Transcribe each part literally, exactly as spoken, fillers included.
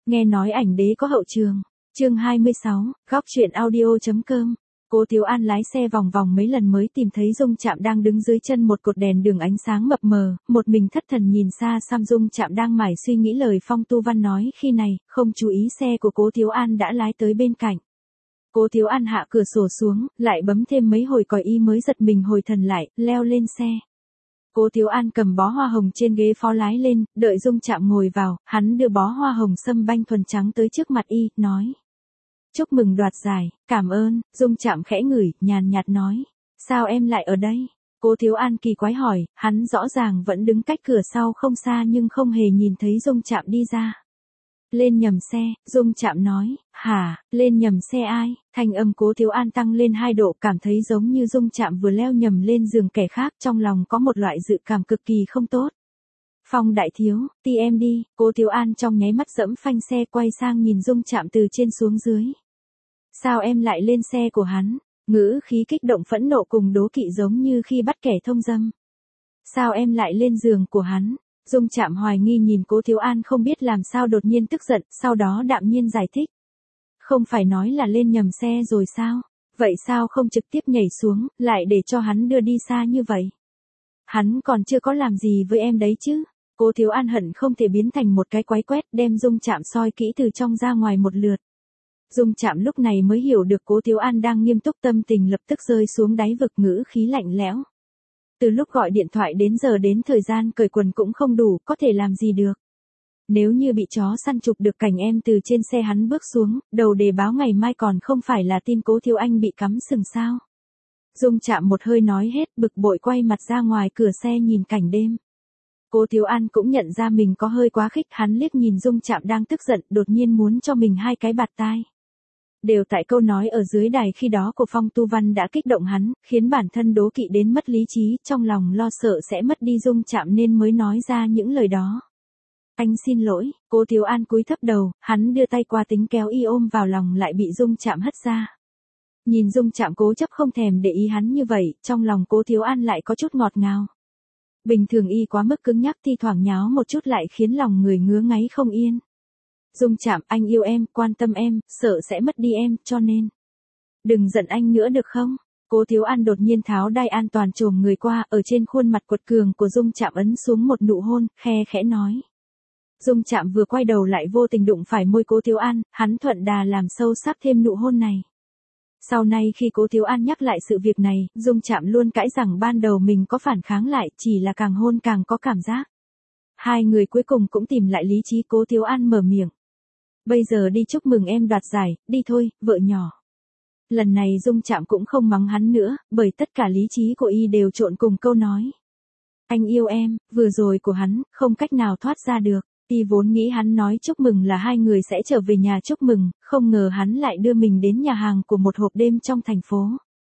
Nghe nói ảnh đế có hậu trường. Chương hai mươi sáu, góc truyện audio.com. Cố Thiếu An lái xe vòng vòng mấy lần mới tìm thấy Dung Trạm đang đứng dưới chân một cột đèn đường ánh sáng mập mờ, một mình thất thần nhìn xa xăm. Dung Trạm đang mải suy nghĩ lời Phong Tu Văn nói khi này, không chú ý xe của Cố Thiếu An đã lái tới bên cạnh. Cố Thiếu An hạ cửa sổ xuống, lại bấm thêm mấy hồi còi y mới giật mình hồi thần lại, leo lên xe. Cố Thiếu An cầm bó hoa hồng trên ghế phó lái lên, đợi Dung Trạm ngồi vào, hắn đưa bó hoa hồng sâm banh thuần trắng tới trước mặt y, nói. Chúc mừng đoạt giải, cảm ơn. Dung Trạm khẽ ngửi, nhàn nhạt nói. Sao em lại ở đây? Cố Thiếu An kỳ quái hỏi, hắn rõ ràng vẫn đứng cách cửa sau không xa nhưng không hề nhìn thấy Dung Trạm đi ra. Lên nhầm xe, Dung Trạm nói. Hả, lên nhầm xe ai? Thanh âm Cố Thiếu An tăng lên hai độ, cảm thấy giống như Dung Trạm vừa leo nhầm lên giường kẻ khác, trong lòng có một loại dự cảm cực kỳ không tốt. Phong đại thiếu, ti em đi. Cố Thiếu An trong nháy mắt dẫm phanh xe quay sang nhìn Dung Trạm từ trên xuống dưới. Sao em lại lên xe của hắn? Ngữ khí kích động phẫn nộ cùng đố kỵ giống như khi bắt kẻ thông dâm. Sao em lại lên giường của hắn? Dung Trạm hoài nghi nhìn Cố Thiếu An không biết làm sao đột nhiên tức giận, sau đó đạm nhiên giải thích. Không phải nói là lên nhầm xe rồi sao? Vậy sao không trực tiếp nhảy xuống, lại để cho hắn đưa đi xa như vậy? Hắn còn chưa có làm gì với em đấy chứ? Cố Thiếu An hận không thể biến thành một cái quái quét, đem Dung Trạm soi kỹ từ trong ra ngoài một lượt. Dung Trạm lúc này mới hiểu được Cố Thiếu An đang nghiêm túc, tâm tình lập tức rơi xuống đáy vực, ngữ khí lạnh lẽo. Từ lúc gọi điện thoại đến giờ đến thời gian cởi quần cũng không đủ, có thể làm gì được. Nếu như bị chó săn chụp được cảnh em từ trên xe hắn bước xuống, đầu đề báo ngày mai còn không phải là tin Cố Thiếu Anh bị cắm sừng sao? Dung Trạm một hơi nói hết, bực bội quay mặt ra ngoài cửa xe nhìn cảnh đêm. Cố Thiếu An cũng nhận ra mình có hơi quá khích, hắn liếc nhìn Dung Trạm đang tức giận, đột nhiên muốn cho mình hai cái bạt tai. Đều tại câu nói ở dưới đài khi đó của Phong Tu Văn đã kích động hắn, khiến bản thân đố kỵ đến mất lý trí, trong lòng lo sợ sẽ mất đi Dung Trạm nên mới nói ra những lời đó. Anh xin lỗi. Cố Thiếu An cúi thấp đầu, hắn đưa tay qua tính kéo y ôm vào lòng lại bị Dung Trạm hất ra. Nhìn Dung Trạm cố chấp không thèm để ý hắn như vậy, trong lòng Cố Thiếu An lại có chút ngọt ngào. Bình thường y quá mức cứng nhắc, thi thoảng nháo một chút lại khiến lòng người ngứa ngáy không yên. Dung Trạm, anh yêu em, quan tâm em, sợ sẽ mất đi em, cho nên. Đừng giận anh nữa được không? Cố Thiếu An đột nhiên tháo đai an toàn chồm người qua, ở trên khuôn mặt quật cường của Dung Trạm ấn xuống một nụ hôn, khe khẽ nói. Dung Trạm vừa quay đầu lại vô tình đụng phải môi Cố Thiếu An, hắn thuận đà làm sâu sắc thêm nụ hôn này. Sau này khi Cố Thiếu An nhắc lại sự việc này, Dung Trạm luôn cãi rằng ban đầu mình có phản kháng lại, chỉ là càng hôn càng có cảm giác. Hai người cuối cùng cũng tìm lại lý trí. Cố Thiếu An mở miệng. Bây giờ đi chúc mừng em đoạt giải, đi thôi, vợ nhỏ. Lần này Dung Trạm cũng không mắng hắn nữa, bởi tất cả lý trí của y đều trộn cùng câu nói. Anh yêu em, vừa rồi của hắn, không cách nào thoát ra được. Y vốn nghĩ hắn nói chúc mừng là hai người sẽ trở về nhà chúc mừng, không ngờ hắn lại đưa mình đến nhà hàng của một hộp đêm trong thành phố.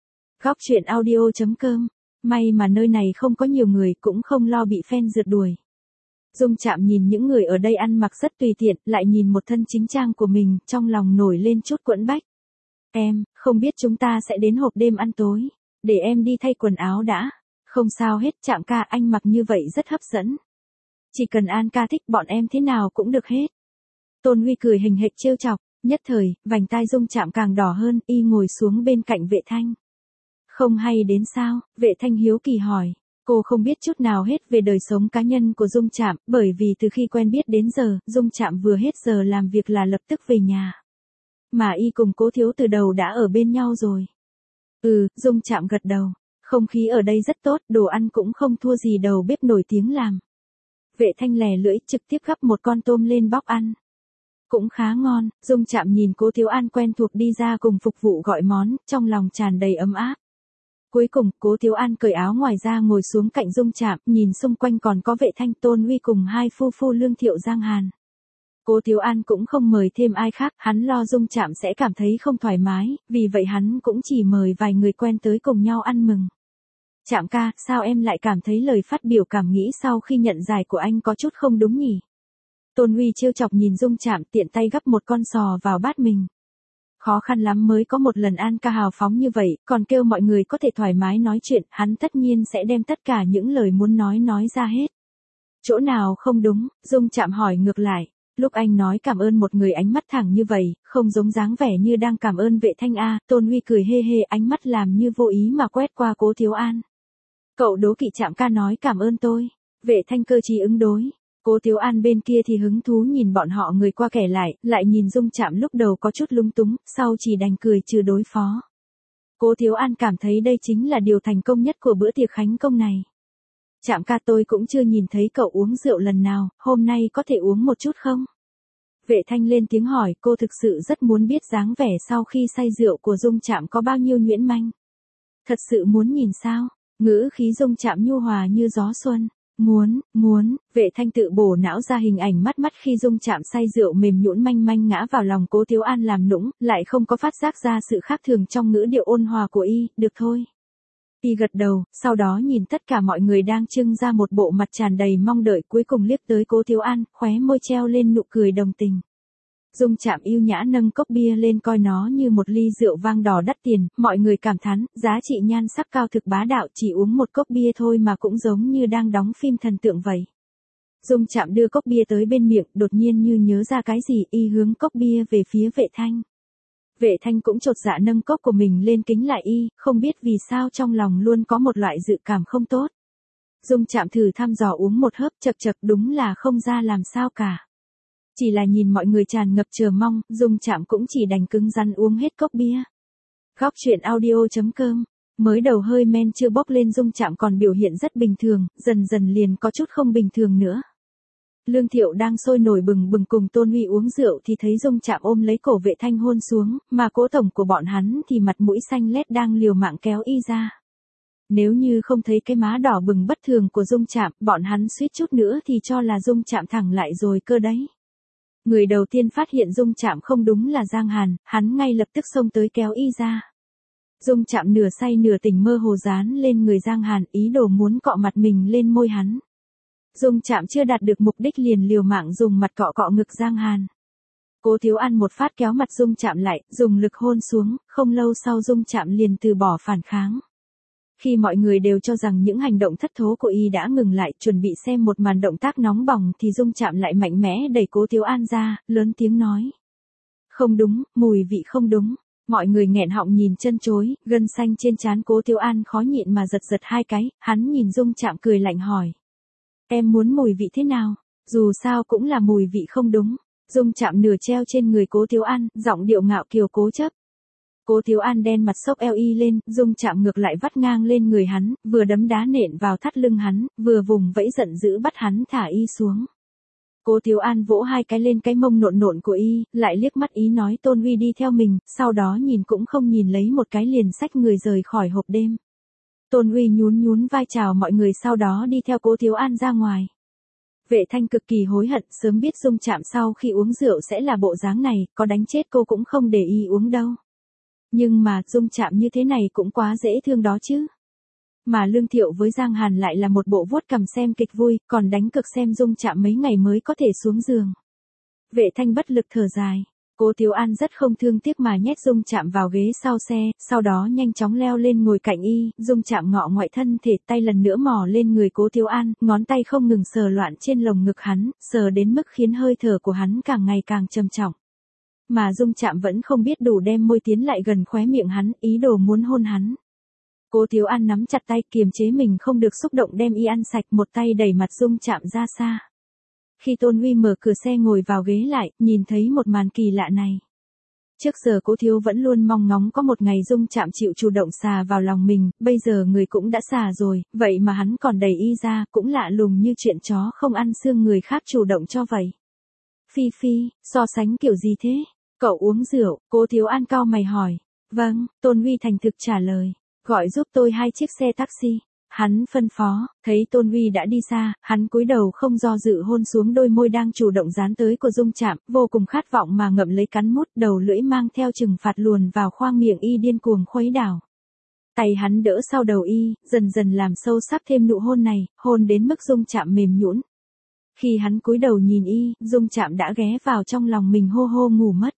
Góc truyện audio.com. May mà nơi này không có nhiều người, cũng không lo bị fan rượt đuổi. Dung Trạm nhìn những người ở đây ăn mặc rất tùy tiện, lại nhìn một thân chính trang của mình, trong lòng nổi lên chút quẫn bách. Em, không biết chúng ta sẽ đến hộp đêm ăn tối. Để em đi thay quần áo đã. Không sao hết, Trạm ca, anh mặc như vậy rất hấp dẫn. Chỉ cần An ca thích, bọn em thế nào cũng được hết. Tôn Huy cười hình hệt trêu chọc, nhất thời, vành tai Dung Trạm càng đỏ hơn, y ngồi xuống bên cạnh Vệ Thanh. Không hay đến sao? Vệ Thanh hiếu kỳ hỏi. Cô không biết chút nào hết về đời sống cá nhân của Dung Trạm, bởi vì từ khi quen biết đến giờ, Dung Trạm vừa hết giờ làm việc là lập tức về nhà. Mà y cùng Cố Thiếu từ đầu đã ở bên nhau rồi. Ừ, Dung Trạm gật đầu. Không khí ở đây rất tốt, đồ ăn cũng không thua gì đầu bếp nổi tiếng làm. Vệ Thanh lè lưỡi trực tiếp gắp một con tôm lên bóc ăn. Cũng khá ngon. Dung Trạm nhìn Cố Thiếu An quen thuộc đi ra cùng phục vụ gọi món, trong lòng tràn đầy ấm áp. Cuối cùng, Cố Thiếu An cởi áo ngoài ra ngồi xuống cạnh Dung Trạm, nhìn xung quanh còn có Vệ Thanh, Tôn Huy cùng hai phu phu Lương Thiệu Giang Hàn. Cố Thiếu An cũng không mời thêm ai khác, hắn lo Dung Trạm sẽ cảm thấy không thoải mái, vì vậy hắn cũng chỉ mời vài người quen tới cùng nhau ăn mừng. Trạm ca, sao em lại cảm thấy lời phát biểu cảm nghĩ sau khi nhận giải của anh có chút không đúng nhỉ? Tôn Huy trêu chọc nhìn Dung Trạm, tiện tay gắp một con sò vào bát mình. Khó khăn lắm mới có một lần An ca hào phóng như vậy, còn kêu mọi người có thể thoải mái nói chuyện, hắn tất nhiên sẽ đem tất cả những lời muốn nói nói ra hết. Chỗ nào không đúng? Dung Trạm hỏi ngược lại. Lúc anh nói cảm ơn một người ánh mắt thẳng như vậy, không giống dáng vẻ như đang cảm ơn Vệ Thanh a, Tôn Huy cười hê hê ánh mắt làm như vô ý mà quét qua Cố Thiếu An. Cậu đố kỵ Trạm ca nói cảm ơn tôi. Vệ Thanh cơ trí ứng đối. Cố Thiếu An bên kia thì hứng thú nhìn bọn họ người qua kẻ lại, lại nhìn Dung Trạm lúc đầu có chút lung túng, sau chỉ đành cười trừ đối phó. Cố Thiếu An cảm thấy đây chính là điều thành công nhất của bữa tiệc khánh công này. Trạm ca tôi cũng chưa nhìn thấy cậu uống rượu lần nào, hôm nay có thể uống một chút không? Vệ Thanh lên tiếng hỏi, cô thực sự rất muốn biết dáng vẻ sau khi say rượu của Dung Trạm có bao nhiêu nhuyễn manh. Thật sự muốn nhìn sao? Ngữ khí Dung Trạm nhu hòa như gió xuân. Muốn, muốn, Vệ Thanh tự bổ não ra hình ảnh mắt mắt khi Dung Trạm say rượu mềm nhũn manh manh ngã vào lòng Cố Thiếu An làm nũng, lại không có phát giác ra sự khác thường trong ngữ điệu ôn hòa của y, được thôi. Y gật đầu, sau đó nhìn tất cả mọi người đang trưng ra một bộ mặt tràn đầy mong đợi, cuối cùng liếc tới Cố Thiếu An, khóe môi treo lên nụ cười đồng tình. Dung Trạm yêu nhã nâng cốc bia lên coi nó như một ly rượu vang đỏ đắt tiền, mọi người cảm thán, giá trị nhan sắc cao thực bá đạo, chỉ uống một cốc bia thôi mà cũng giống như đang đóng phim thần tượng vậy. Dung Trạm đưa cốc bia tới bên miệng, đột nhiên như nhớ ra cái gì, y hướng cốc bia về phía Vệ Thanh. Vệ Thanh cũng chột dạ nâng cốc của mình lên kính lại y, không biết vì sao trong lòng luôn có một loại dự cảm không tốt. Dung Trạm thử thăm dò uống một hớp, chật chật đúng là không ra làm sao cả. Chỉ là nhìn mọi người tràn ngập chờ mong, Dung Trạm cũng chỉ đành cứng rắn uống hết cốc bia. Góc truyện audio chấm com. Mới đầu hơi men chưa bốc lên Dung Trạm còn biểu hiện rất bình thường, dần dần liền có chút không bình thường nữa. Lương Thiệu đang sôi nổi bừng bừng cùng Tôn Huy uống rượu thì thấy Dung Trạm ôm lấy cổ Vệ Thanh hôn xuống, mà Cố tổng của bọn hắn thì mặt mũi xanh lét đang liều mạng kéo y ra. Nếu như không thấy cái má đỏ bừng bất thường của Dung Trạm, bọn hắn suýt chút nữa thì cho là Dung Trạm thẳng lại rồi cơ đấy. Người đầu tiên phát hiện Dung Trạm không đúng là Giang Hàn, hắn ngay lập tức xông tới kéo y ra. Dung Trạm nửa say nửa tỉnh mơ hồ dán lên người Giang Hàn, ý đồ muốn cọ mặt mình lên môi hắn. Dung Trạm chưa đạt được mục đích liền liều mạng dùng mặt cọ cọ ngực Giang Hàn. Cố Thiếu An một phát kéo mặt Dung Trạm lại, dùng lực hôn xuống, không lâu sau Dung Trạm liền từ bỏ phản kháng. Khi mọi người đều cho rằng những hành động thất thố của y đã ngừng lại, chuẩn bị xem một màn động tác nóng bỏng thì Dung Trạm lại mạnh mẽ đẩy Cố Thiếu An ra, lớn tiếng nói. Không đúng, mùi vị không đúng. Mọi người nghẹn họng nhìn chân chối, gân xanh trên trán Cố Thiếu An khó nhịn mà giật giật hai cái, hắn nhìn Dung Trạm cười lạnh hỏi. Em muốn mùi vị thế nào? Dù sao cũng là mùi vị không đúng. Dung Trạm nửa treo trên người Cố Thiếu An, giọng điệu ngạo kiều cố chấp. Cố Thiếu An đen mặt sốc eo y lên, Dung Trạm ngược lại vắt ngang lên người hắn, vừa đấm đá nện vào thắt lưng hắn, vừa vùng vẫy giận dữ bắt hắn thả y xuống. Cố Thiếu An vỗ hai cái lên cái mông nộn nộn của y, lại liếc mắt ý nói Tôn Huy đi theo mình, sau đó nhìn cũng không nhìn lấy một cái liền xách người rời khỏi hộp đêm. Tôn Huy nhún nhún vai chào mọi người sau đó đi theo Cố Thiếu An ra ngoài. Vệ Thanh cực kỳ hối hận, sớm biết Dung Trạm sau khi uống rượu sẽ là bộ dáng này, có đánh chết cô cũng không để y uống đâu. Nhưng mà, Dung Trạm như thế này cũng quá dễ thương đó chứ. Mà Lương Thiệu với Giang Hàn lại là một bộ vuốt cằm xem kịch vui, còn đánh cực xem Dung Trạm mấy ngày mới có thể xuống giường. Vệ Thanh bất lực thở dài. Cố Thiếu An rất không thương tiếc mà nhét Dung Trạm vào ghế sau xe, sau đó nhanh chóng leo lên ngồi cạnh y, Dung Trạm ngọ ngoại thân thể, tay lần nữa mò lên người Cố Thiếu An, ngón tay không ngừng sờ loạn trên lồng ngực hắn, sờ đến mức khiến hơi thở của hắn càng ngày càng trầm trọng. Mà Dung Trạm vẫn không biết đủ đem môi tiến lại gần khóe miệng hắn, ý đồ muốn hôn hắn. Cố Thiếu An nắm chặt tay kiềm chế mình không được xúc động đem y ăn sạch, một tay đẩy mặt Dung Trạm ra xa. Khi Tôn Huy mở cửa xe ngồi vào ghế lại, nhìn thấy một màn kỳ lạ này. Trước giờ Cố Thiếu vẫn luôn mong ngóng có một ngày Dung Trạm chịu chủ động xà vào lòng mình, bây giờ người cũng đã xà rồi, vậy mà hắn còn đẩy y ra, cũng lạ lùng như chuyện chó không ăn xương người khác chủ động cho vậy. Phi Phi, so sánh kiểu gì thế? Cậu uống rượu, Cố Thiếu An cau mày hỏi. Vâng, Tôn Huy thành thực trả lời. Gọi giúp tôi hai chiếc xe taxi. Hắn phân phó, thấy Tôn Huy đã đi xa, hắn cúi đầu không do dự hôn xuống đôi môi đang chủ động dán tới của Dung Trạm, vô cùng khát vọng mà ngậm lấy cắn mút, đầu lưỡi mang theo trừng phạt luồn vào khoang miệng y điên cuồng khuấy đảo. Tay hắn đỡ sau đầu y, dần dần làm sâu sắc thêm nụ hôn này, hôn đến mức Dung Trạm mềm nhũn. Khi hắn cúi đầu nhìn y, Dung Trạm đã ghé vào trong lòng mình hô hô ngủ mất.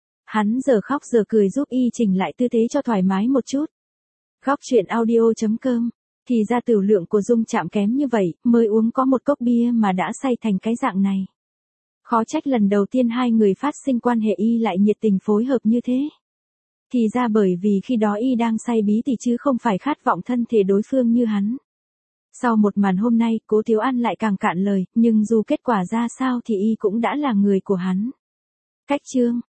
Hắn giờ khóc giờ cười giúp y chỉnh lại tư thế cho thoải mái một chút. Góc truyện audio chấm com. Thì ra tiểu lượng của Dung Trạm kém như vậy, mới uống có một cốc bia mà đã say thành cái dạng này. Khó trách lần đầu tiên hai người phát sinh quan hệ y lại nhiệt tình phối hợp như thế. Thì ra bởi vì khi đó y đang say bí tỉ chứ không phải khát vọng thân thể đối phương như hắn. Sau một màn hôm nay, Cố Thiếu An lại càng cạn lời, nhưng dù kết quả ra sao thì y cũng đã là người của hắn. Cách chương